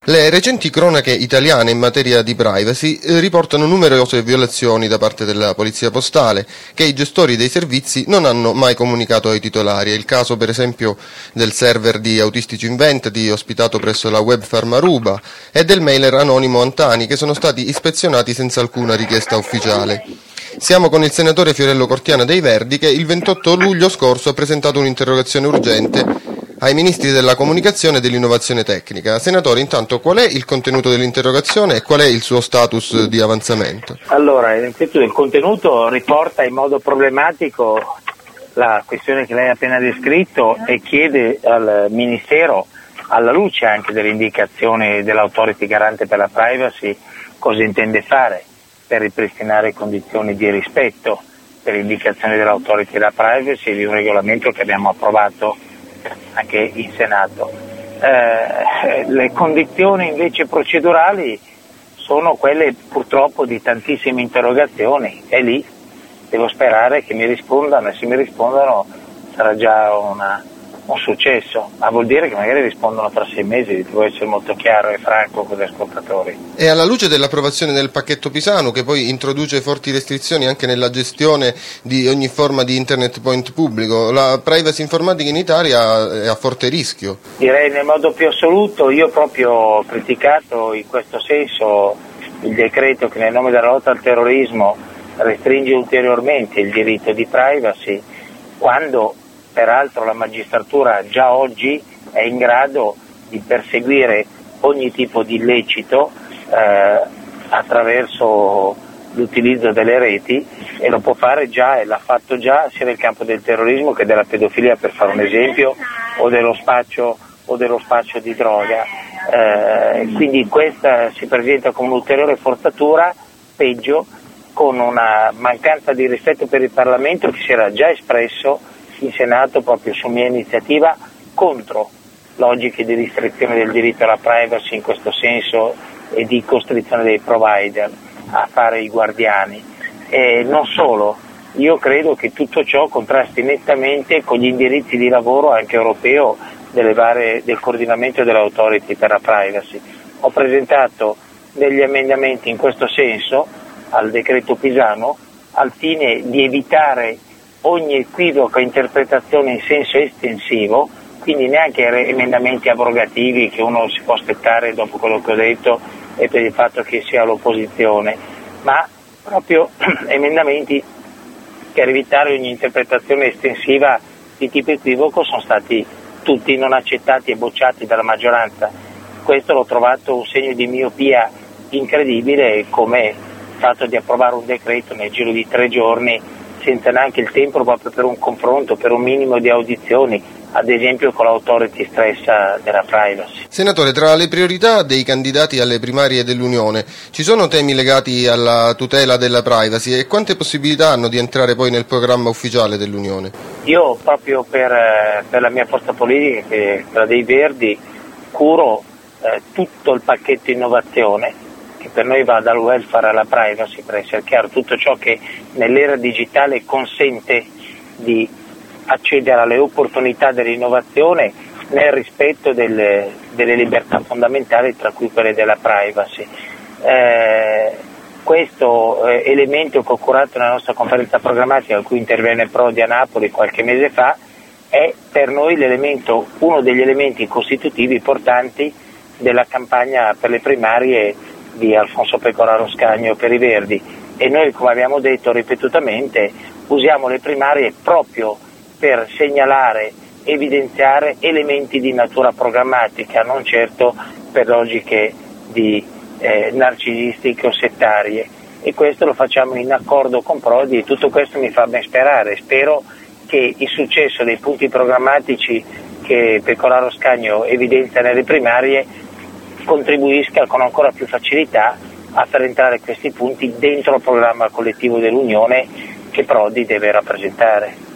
Le recenti cronache italiane in materia di privacy riportano numerose violazioni da parte della Polizia Postale che i gestori dei servizi non hanno mai comunicato ai titolari. È il caso per esempio del server di Autistici Inventati ospitato presso la web farm Aruba e del mailer anonimo Antani che sono stati ispezionati senza alcuna richiesta ufficiale. Siamo con il senatore Fiorello Cortiana dei Verdi che il 28 luglio scorso ha presentato un'interrogazione urgente ai ministri della comunicazione e dell'innovazione tecnica. Senatore, intanto qual è il contenuto dell'interrogazione e qual è il suo status di avanzamento? Allora, innanzitutto il contenuto riporta in modo problematico la questione che lei ha appena descritto e chiede al Ministero, alla luce anche delle indicazioni dell'Autority Garante per la Privacy, cosa intende fare per ripristinare condizioni di rispetto per le indicazioni dell'Autority della Privacy e di un regolamento che abbiamo approvato anche in Senato. Le condizioni invece procedurali sono quelle purtroppo di tantissime interrogazioni e lì devo sperare che mi rispondano e se mi rispondono sarà già un successo, ma vuol dire che magari rispondono tra 6 mesi, devo essere molto chiaro e franco con gli ascoltatori. E alla luce dell'approvazione del pacchetto Pisanu, che poi introduce forti restrizioni anche nella gestione di ogni forma di internet point pubblico, la privacy informatica in Italia è a forte rischio. Direi nel modo più assoluto, io proprio ho criticato in questo senso il decreto che nel nome della lotta al terrorismo restringe ulteriormente il diritto di privacy, quando peraltro la magistratura già oggi è in grado di perseguire ogni tipo di illecito attraverso l'utilizzo delle reti e lo può fare già e l'ha fatto già sia nel campo del terrorismo che della pedofilia, per fare un esempio, o dello spaccio di droga. Quindi questa si presenta come un'ulteriore forzatura, peggio, con una mancanza di rispetto per il Parlamento che si era già espresso in Senato proprio su mia iniziativa contro logiche di restrizione del diritto alla privacy in questo senso e di costrizione dei provider a fare i guardiani. E non solo, io credo che tutto ciò contrasti nettamente con gli indirizzi di lavoro anche europeo del coordinamento dell'Autority per la Privacy. Ho presentato degli emendamenti in questo senso al decreto Pisanu al fine di evitare ogni equivoca interpretazione in senso estensivo, quindi neanche emendamenti abrogativi che uno si può aspettare dopo quello che ho detto e per il fatto che sia l'opposizione, ma proprio emendamenti per evitare ogni interpretazione estensiva di tipo equivoco sono stati tutti non accettati e bocciati dalla maggioranza. Questo l'ho trovato un segno di miopia incredibile, come il fatto di approvare un decreto nel giro di 3 giorni senza neanche il tempo proprio per un confronto, per un minimo di audizioni, ad esempio con l'autority stessa della privacy. Senatore, tra le priorità dei candidati alle primarie dell'Unione ci sono temi legati alla tutela della privacy e quante possibilità hanno di entrare poi nel programma ufficiale dell'Unione? Io proprio per la mia forza politica, che è quella dei Verdi, curo tutto il pacchetto innovazione, che per noi va dal welfare alla privacy, per essere chiaro, tutto ciò che nell'era digitale consente di accedere alle opportunità dell'innovazione nel rispetto delle libertà fondamentali, tra cui quelle della privacy. Questo elemento che ho curato nella nostra conferenza programmatica, a cui intervenne Prodi a Napoli qualche mese fa, è per noi uno degli elementi costitutivi portanti della campagna per le primarie di Alfonso Pecoraro Scagno per i Verdi, e noi, come abbiamo detto ripetutamente, usiamo le primarie proprio per segnalare, evidenziare elementi di natura programmatica, non certo per logiche di narcisistiche o settarie, e questo lo facciamo in accordo con Prodi e tutto questo mi fa ben sperare. Spero che il successo dei punti programmatici che Pecoraro Scagno evidenzia nelle primarie contribuisca con ancora più facilità a far entrare questi punti dentro il programma collettivo dell'Unione che Prodi deve rappresentare.